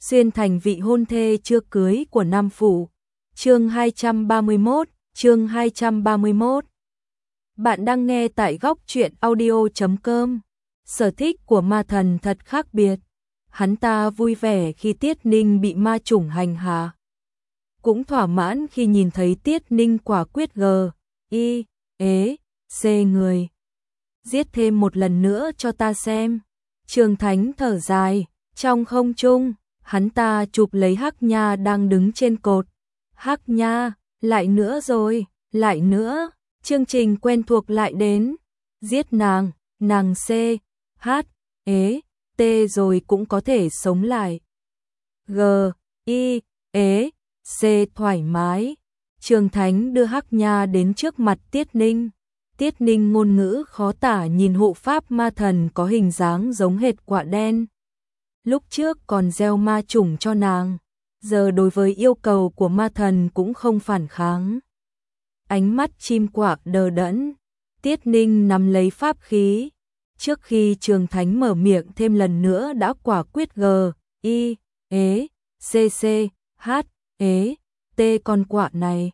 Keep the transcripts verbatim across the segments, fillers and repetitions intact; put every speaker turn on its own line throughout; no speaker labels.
xuyên thành vị hôn thê chưa cưới của Nam Phủ. Chương hai trăm ba mươi mốt, chương hai trăm ba mươi mốt. Bạn đang nghe tại góc truyện audio chấm com. Sở thích của ma thần thật khác biệt. Hắn ta vui vẻ khi Tiết Ninh bị ma chủng hành hạ. Cũng thỏa mãn khi nhìn thấy Tiết Ninh quả quyết g, y, ế, c người. Giết thêm một lần nữa cho ta xem. Trường Thánh thở dài, trong không trung, hắn ta chụp lấy Hắc Nha đang đứng trên cột. Hắc Nha, lại nữa rồi, lại nữa, chương trình quen thuộc lại đến. Giết nàng, nàng C, H, ế, T rồi cũng có thể sống lại. G, Y, ế, C thoải mái. Trường Thánh đưa Hắc Nha đến trước mặt Tiết Ninh. Tiết Ninh ngôn ngữ khó tả nhìn hộ pháp ma thần có hình dáng giống hệt quạ đen. Lúc trước còn gieo ma chủng cho nàng, giờ đối với yêu cầu của ma thần cũng không phản kháng. Ánh mắt chim quạ đờ đẫn, Tiết Ninh nắm lấy pháp khí. Trước khi Trường Thánh mở miệng thêm lần nữa đã quả quyết g, y, ế, c c, h, ế, t con quạ này.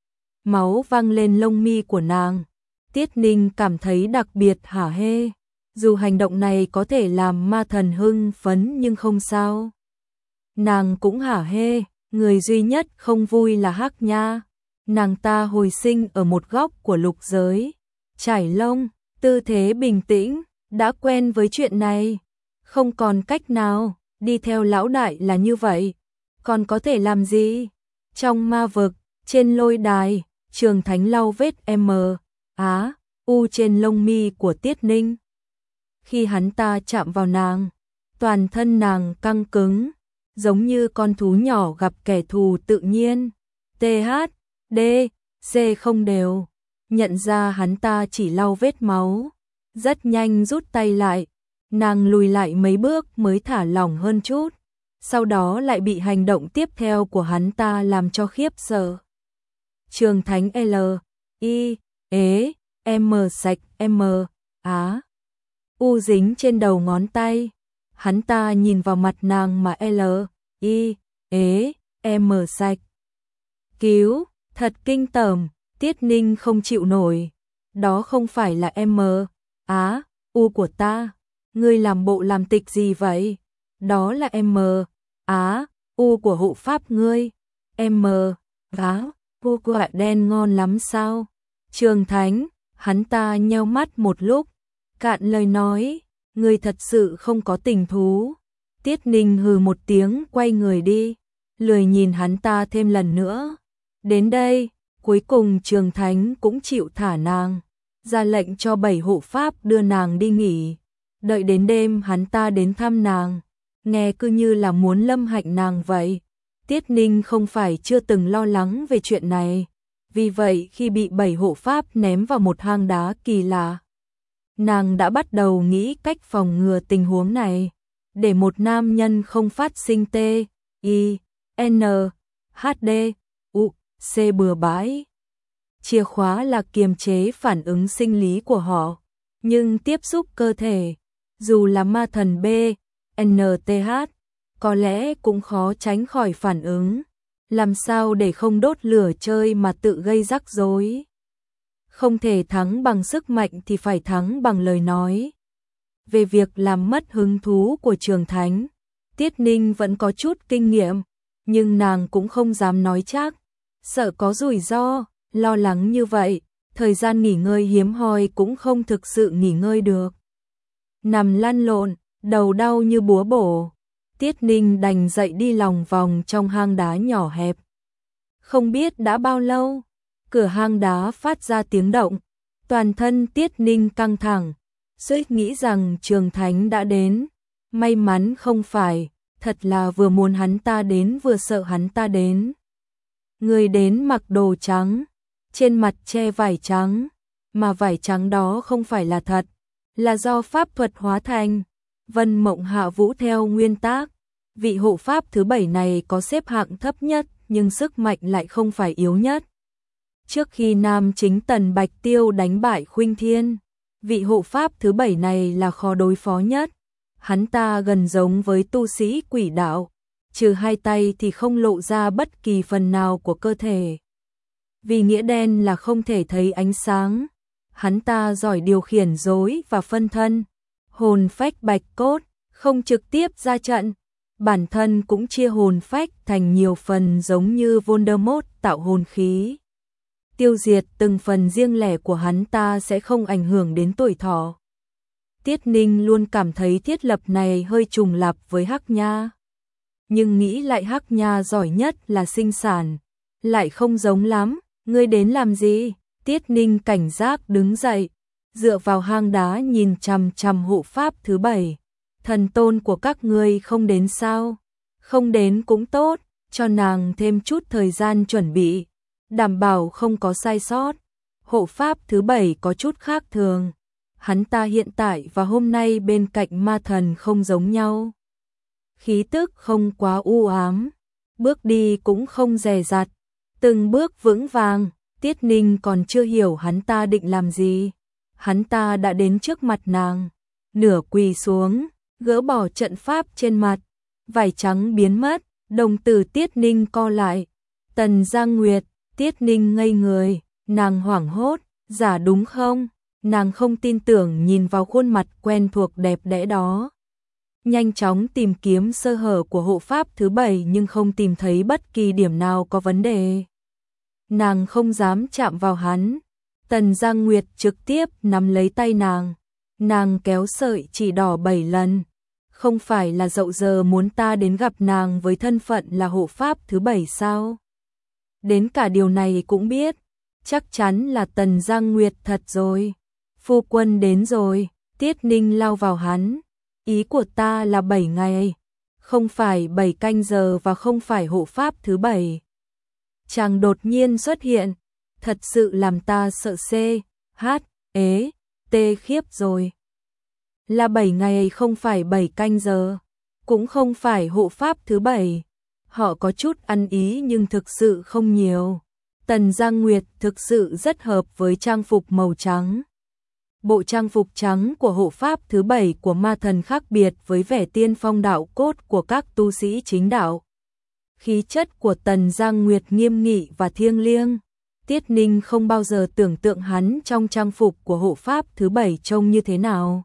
Máu văng lên lông mi của nàng. Tiết Ninh cảm thấy đặc biệt hả hê. Dù hành động này có thể làm ma thần hưng phấn nhưng không sao. Nàng cũng hả hê, người duy nhất không vui là Hắc Nha. Nàng ta hồi sinh ở một góc của lục giới, trải lông, tư thế bình tĩnh, đã quen với chuyện này. Không còn cách nào, đi theo lão đại là như vậy. Còn có thể làm gì? Trong ma vực, trên lôi đài, Trường Thánh lau vết M, Á, U trên lông mi của Tiết Ninh. Khi hắn ta chạm vào nàng, toàn thân nàng căng cứng, giống như con thú nhỏ gặp kẻ thù tự nhiên. T H, D, C không đều. Nhận ra hắn ta chỉ lau vết máu, rất nhanh rút tay lại. Nàng lùi lại mấy bước mới thả lỏng hơn chút. Sau đó lại bị hành động tiếp theo của hắn ta làm cho khiếp sợ. Trường Thánh L, I, ế, M sạch, M, Á, U dính trên đầu ngón tay. Hắn ta nhìn vào mặt nàng mà L, I, ế, M sạch. Cứu, thật kinh tởm, Tiết Ninh không chịu nổi. Đó không phải là M, Á, U của ta. Ngươi làm bộ làm tịch gì vậy? Đó là M, Á, U của hộ pháp ngươi. M, Á, U quả đen ngon lắm sao? Trường Thánh, hắn ta nheo mắt một lúc, cạn lời nói, ngươi thật sự không có tình thú. Tiết Ninh hừ một tiếng quay người đi, lười nhìn hắn ta thêm lần nữa. Đến đây, cuối cùng Trường Thánh cũng chịu thả nàng, ra lệnh cho bảy hộ pháp đưa nàng đi nghỉ. Đợi đến đêm hắn ta đến thăm nàng, nghe cứ như là muốn lâm hạnh nàng vậy. Tiết Ninh không phải chưa từng lo lắng về chuyện này, vì vậy khi bị bảy hộ pháp ném vào một hang đá kỳ lạ, nàng đã bắt đầu nghĩ cách phòng ngừa tình huống này, để một nam nhân không phát sinh T, I, N, H D, U, C bừa bãi. Chìa khóa là kiềm chế phản ứng sinh lý của họ, nhưng tiếp xúc cơ thể, dù là ma thần B, N T H, có lẽ cũng khó tránh khỏi phản ứng. Làm sao để không đốt lửa chơi mà tự gây rắc rối? Không thể thắng bằng sức mạnh thì phải thắng bằng lời nói. Về việc làm mất hứng thú của Trường Thánh, Tiết Ninh vẫn có chút kinh nghiệm, nhưng nàng cũng không dám nói chắc, sợ có rủi ro. Lo lắng như vậy, thời gian nghỉ ngơi hiếm hoi cũng không thực sự nghỉ ngơi được. Nằm lăn lộn, đầu đau như búa bổ, Tiết Ninh đành dậy đi lòng vòng trong hang đá nhỏ hẹp. Không biết đã bao lâu, cửa hang đá phát ra tiếng động, toàn thân Tiết Ninh căng thẳng, suýt nghĩ rằng Trường Thánh đã đến. May mắn không phải, thật là vừa muốn hắn ta đến vừa sợ hắn ta đến. Người đến mặc đồ trắng, trên mặt che vải trắng, mà vải trắng đó không phải là thật, là do pháp thuật hóa thành. Vân Mộng Hạ Vũ theo nguyên tác, vị hộ pháp thứ bảy này có xếp hạng thấp nhất nhưng sức mạnh lại không phải yếu nhất. Trước khi nam chính Tần Bạch Tiêu đánh bại Khuynh Thiên, vị hộ pháp thứ bảy này là khó đối phó nhất. Hắn ta gần giống với tu sĩ quỷ đạo, trừ hai tay thì không lộ ra bất kỳ phần nào của cơ thể. Vì nghĩa đen là không thể thấy ánh sáng, hắn ta giỏi điều khiển rối và phân thân, hồn phách bạch cốt, không trực tiếp ra trận, bản thân cũng chia hồn phách thành nhiều phần giống như Voldemort tạo hồn khí. Tiêu diệt từng phần riêng lẻ của hắn ta sẽ không ảnh hưởng đến tuổi thọ. Tiết Ninh luôn cảm thấy thiết lập này hơi trùng lặp với Hắc Nha. Nhưng nghĩ lại Hắc Nha giỏi nhất là sinh sản, lại không giống lắm. Ngươi đến làm gì? Tiết Ninh cảnh giác đứng dậy, dựa vào hang đá nhìn chằm chằm hộ pháp thứ bảy. Thần tôn của các ngươi không đến sao? Không đến cũng tốt, cho nàng thêm chút thời gian chuẩn bị, đảm bảo không có sai sót. Hộ pháp thứ bảy có chút khác thường. Hắn ta hiện tại và hôm nay bên cạnh ma thần không giống nhau. Khí tức không quá u ám, bước đi cũng không dè dặt, từng bước vững vàng. Tiết Ninh còn chưa hiểu hắn ta định làm gì. Hắn ta đã đến trước mặt nàng, nửa quỳ xuống, gỡ bỏ trận pháp trên mặt, vải trắng biến mất, đồng tử Tiết Ninh co lại. Tần Giang Nguyệt, Tiết Ninh ngây người, nàng hoảng hốt, giả đúng không? Nàng không tin tưởng nhìn vào khuôn mặt quen thuộc đẹp đẽ đó. Nhanh chóng tìm kiếm sơ hở của hộ pháp thứ bảy nhưng không tìm thấy bất kỳ điểm nào có vấn đề. Nàng không dám chạm vào hắn. Tần Giang Nguyệt trực tiếp nắm lấy tay nàng. Nàng kéo sợi chỉ đỏ bảy lần. Không phải là dậu giờ muốn ta đến gặp nàng với thân phận là hộ pháp thứ bảy sao? Đến cả điều này cũng biết. Chắc chắn là Tần Giang Nguyệt thật rồi. Phu quân đến rồi. Tiết Ninh lao vào hắn. Ý của ta là bảy ngày. Không phải bảy canh giờ và không phải hộ pháp thứ bảy. Chàng đột nhiên xuất hiện, thật sự làm ta sợ xê, hát, ế, tê khiếp rồi. Là bảy ngày không phải bảy canh giờ, cũng không phải hộ pháp thứ bảy. Họ có chút ăn ý nhưng thực sự không nhiều. Tần Giang Nguyệt thực sự rất hợp với trang phục màu trắng. Bộ trang phục trắng của hộ pháp thứ bảy của ma thần khác biệt với vẻ tiên phong đạo cốt của các tu sĩ chính đạo. Khí chất của Tần Giang Nguyệt nghiêm nghị và thiêng liêng. Tiết Ninh không bao giờ tưởng tượng hắn trong trang phục của hộ pháp thứ bảy trông như thế nào.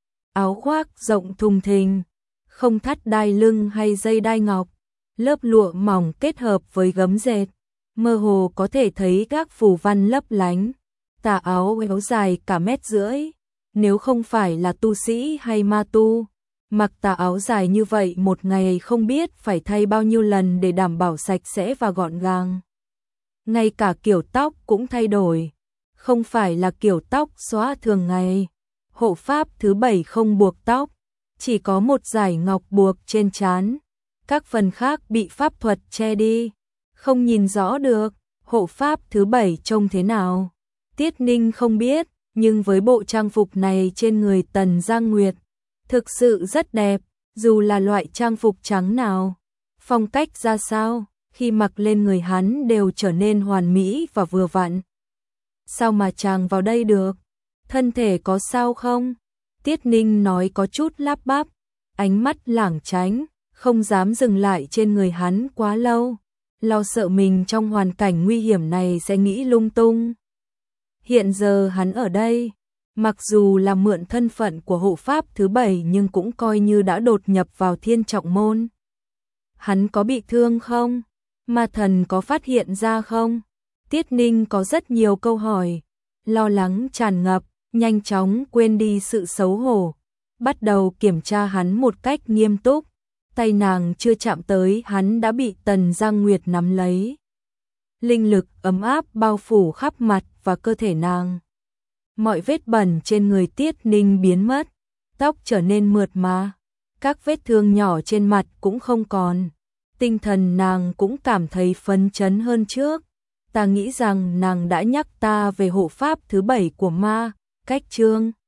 Áo khoác rộng thùng thình, không thắt đai lưng hay dây đai ngọc, lớp lụa mỏng kết hợp với gấm dệt, mơ hồ có thể thấy các phù văn lấp lánh. Tà áo áo dài cả mét rưỡi, nếu không phải là tu sĩ hay ma tu, mặc tà áo dài như vậy một ngày không biết phải thay bao nhiêu lần để đảm bảo sạch sẽ và gọn gàng. Ngay cả kiểu tóc cũng thay đổi, không phải là kiểu tóc xóa thường ngày. Hộ pháp thứ bảy không buộc tóc, chỉ có một dải ngọc buộc trên trán, các phần khác bị pháp thuật che đi, không nhìn rõ được. Hộ pháp thứ bảy trông thế nào? Tiết Ninh không biết, nhưng với bộ trang phục này trên người Tần Giang Nguyệt, thực sự rất đẹp, dù là loại trang phục trắng nào. Phong cách ra sao, khi mặc lên người hắn đều trở nên hoàn mỹ và vừa vặn. Sao mà chàng vào đây được? Thân thể có sao không? Tiết Ninh nói có chút lắp bắp, ánh mắt lảng tránh, không dám dừng lại trên người hắn quá lâu, lo sợ mình trong hoàn cảnh nguy hiểm này sẽ nghĩ lung tung. Hiện giờ hắn ở đây, mặc dù là mượn thân phận của hộ pháp thứ bảy nhưng cũng coi như đã đột nhập vào Thiên Trọng Môn. Hắn có bị thương không? Ma thần có phát hiện ra không? Tiết Ninh có rất nhiều câu hỏi, lo lắng tràn ngập, nhanh chóng quên đi sự xấu hổ, bắt đầu kiểm tra hắn một cách nghiêm túc. Tay nàng chưa chạm tới hắn đã bị Tần Giang Nguyệt nắm lấy. Linh lực ấm áp bao phủ khắp mặt và cơ thể nàng. Mọi vết bẩn trên người Tiết Ninh biến mất, tóc trở nên mượt mà, các vết thương nhỏ trên mặt cũng không còn. Tinh thần nàng cũng cảm thấy phấn chấn hơn trước. Ta nghĩ rằng nàng đã nhắc ta về hộ pháp thứ bảy của ma, cách chương